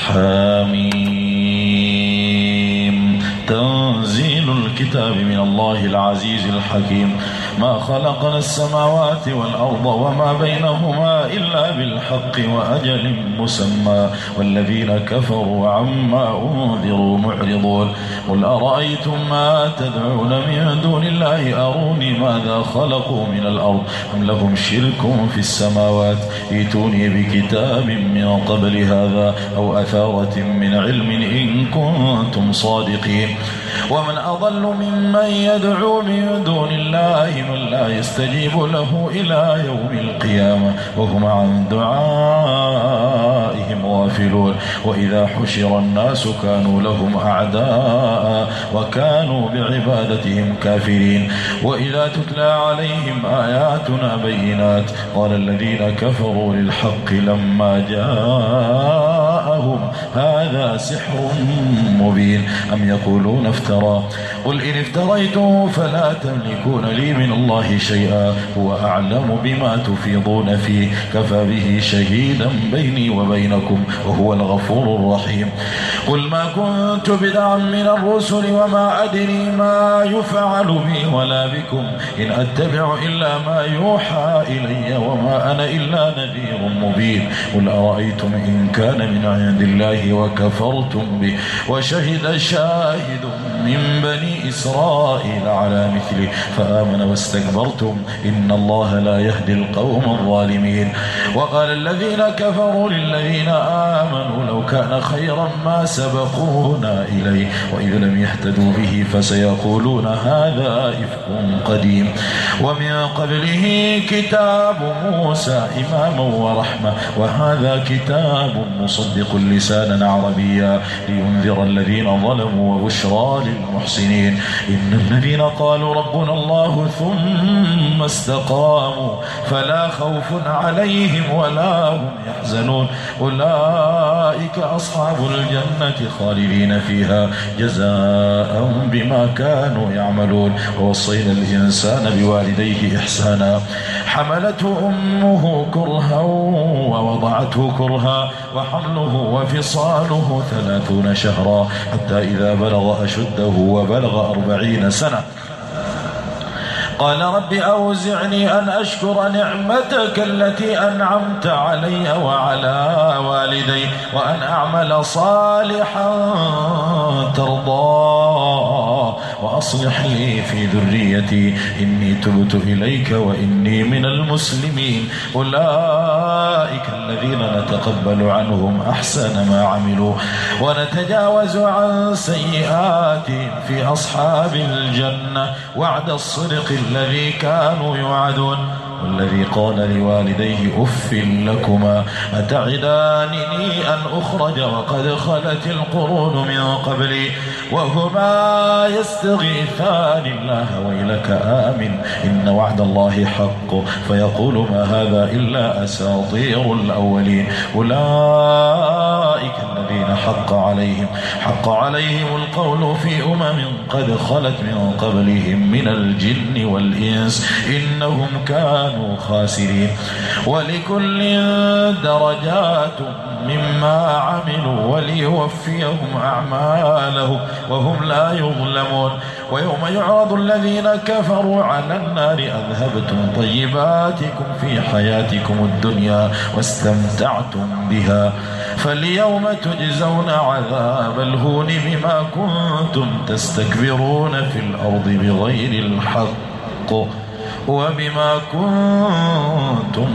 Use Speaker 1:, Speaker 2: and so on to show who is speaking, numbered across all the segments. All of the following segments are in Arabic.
Speaker 1: حميم تنزيل الكتاب من الله العزيز الحكيم ما خلقنا السماوات والأرض وما بينهما إلا بالحق وأجل مسمى والذين كفروا عما أنذروا معرضون قل أرأيتم ما تدعون من دون الله أروني ماذا خلقوا من الأرض أم لهم شرك في السماوات ائتوني بكتاب من قبل هذا أو أثارة من علم إن كنتم صادقين ومن أضل ممن يدعو من دون الله من لا يستجيب له إلى يوم القيامة وهم عن دعائهم غافلون وإذا حشر الناس كانوا لهم أعداء وكانوا بعبادتهم كافرين وإذا تتلى عليهم آياتنا بينات قال الذين كفروا للحق لما جاءهم هذا سحر مبين أم يقولون افترى قل إن افتريته فلا تملكون لي من الله شيئا هو أعلم بما تفيضون فيه كفى به شهيدا بيني وبينكم وهو الغفور الرحيم قل ما كنت بدعا من الرسل وما أدري ما يفعل بي ولا بكم إن أتبع إلا ما يوحى إلي وما أنا إلا نذير مبين قل أرأيتم إن كان من عند الله وكفرتم به وشهد شاهد من بني إسرائيل على مثله فآمن واستكبرتم إن الله لا يهدي القوم الظالمين وقال الذين كفروا للذين آمنوا لو كان خيرا ما سبقونا إليه وإذ لم يهتدوا به فسيقولون هذا إفك قديم ومن قبله كتاب موسى إماما ورحمة وهذا كتاب مصدق لسانا عربيا لينذر الذين ظلموا وبشرى للمحسنين إن الذين قالوا ربنا الله ثم استقاموا فلا خوف عليهم ولا هم يحزنون أولئك أصحاب الجنة خالدين فيها جزاء بما كانوا يعملون ووصينا الإنسان بوالديه إحسانا حملته أمه كرها ووضعته كرها وحمله وفصاله 30 شهرا حتى إذا بلغ أشده وبلغ 40 سنة قال رب أوزعني أن أشكر نعمتك التي أنعمت علي وعلى والدي وأن أعمل صالحا ترضاه وأصلح لي في ذريتي إني تبت إليك وإني من المسلمين أولئك الذين نتقبل عنهم أحسن ما عملوا ونتجاوز عن سيئاتهم في أصحاب الجنة وعد الصدق الذي كانوا يوعدون والذي قال لوالديه أف لكما أتعدانني أن أخرج وقد خلت القرون من قبلي وهما يستغيثان الله ويلك آمن إن وعد الله حق فيقول ما هذا إلا أساطير الأولين أولئك الذين حق عليهم القول في قد خلت من قبلهم من الجن والإنس إنهم كانوا خاسرين ولكل درجات مما عملوا وليوفيهم أعمالهم وهم لا يظلمون ويوم يعرض الذين كفروا على النار أذهبتم طيباتكم في حياتكم الدنيا واستمتعتم بها فاليوم تجزون عذاب الهون بما كنتم تستكبرون في الأرض بغير الحق وبما كنتم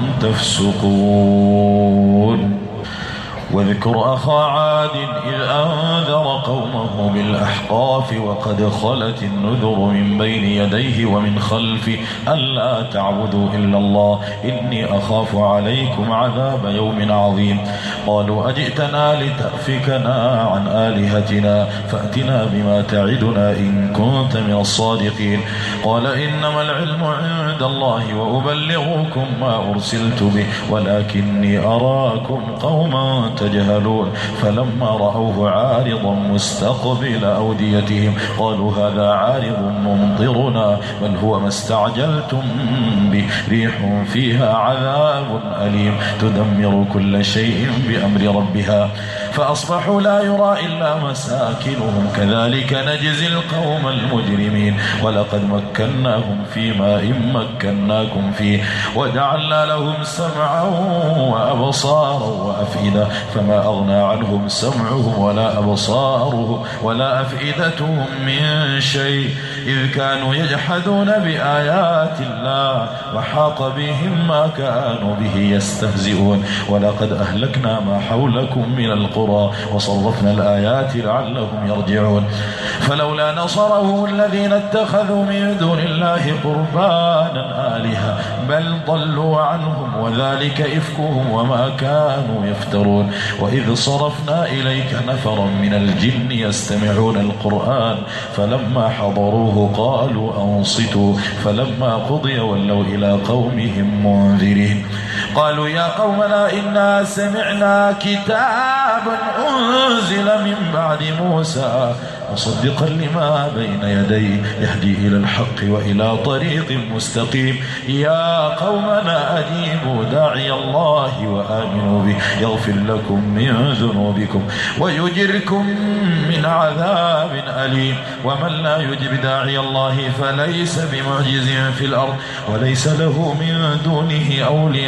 Speaker 1: تفسقون واذكر أخا عاد إذ أنذر قومه بالأحقاف وقد خلت النذر من بين يديه ومن خلفه ألا تعبدوا إلا الله إني أخاف عليكم عذاب يوم عظيم قالوا أجئتنا لتأفكنا عن آلهتنا فأتنا بما تعدنا إن كنت من الصادقين قال إنما العلم عند الله وأبلغكم ما أرسلت به ولكني أراكم قوما تجهلون فلما رأوه عارضا مستقبل أوديتهم قالوا هذا عارض ممطرنا بل هو ما استعجلتم به ريح فيها عذاب أليم تدمر كل شيء بأمر ربها فأصبحوا لا يرى إلا مساكنهم كذلك نجزي القوم المجرمين ولقد مكناهم فيما إن مكناكم فيه وجعلنا لهم سمعا وأبصارا وأفئدة فما أغنى عنهم سمعهم ولا أبصارهم ولا أفئدتهم من شيء إذ كانوا يجحدون بآيات الله وحاق بهم ما كانوا به يستهزئون ولقد أهلكنا ما حولكم من القرى وصرفنا الآيات لعلهم يرجعون فلولا نصرهم الذين اتخذوا من دون الله قربانا آلهة بل ضلوا عنهم وذلك إفكهم وما كانوا يفترون وإذ صرفنا إليك نفرا من الجن يستمعون القرآن فلما حضروه قالوا أنصتوا فلما قضي ولوا إلى قومهم منذرين قالوا يا قومنا إنا سمعنا كتابا أنزل من بعد موسى مصدقا لما بين يديه يهدي إلى الحق وإلى طريق مستقيم يا قومنا أجيبوا داعي الله وآمنوا به يغفر لكم من ذنوبكم ويجركم من عذاب أليم ومن لا يجب داعي الله فليس بمعجز في الأرض وليس له من دونه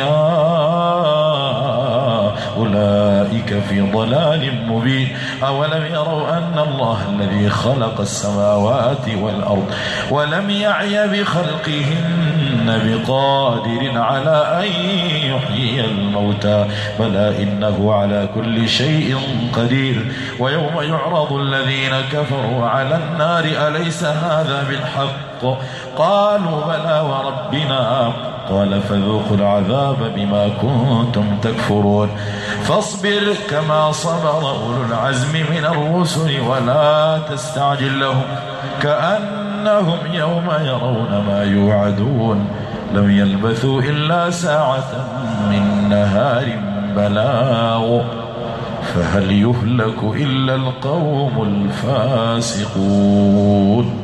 Speaker 1: أولياء أولئك في ضلال مبين أولم يروا أن الله الذي خلق السماوات والأرض ولم يعي بخلقهن بقادر على أن يحيي الموتى بلى إنه على كل شيء قدير ويوم يعرض الذين كفروا على النار أليس هذا بالحق قالوا بلى وربنا قال فذوقوا العذاب بما كنتم تكفرون فاصبر كما صبر أولو العزم من الرسل ولا تستعجل لهم كأنهم يوم يرون ما يوعدون لم يلبثوا إلا ساعة من نهار بلاغ فهل يهلك إلا القوم الفاسقون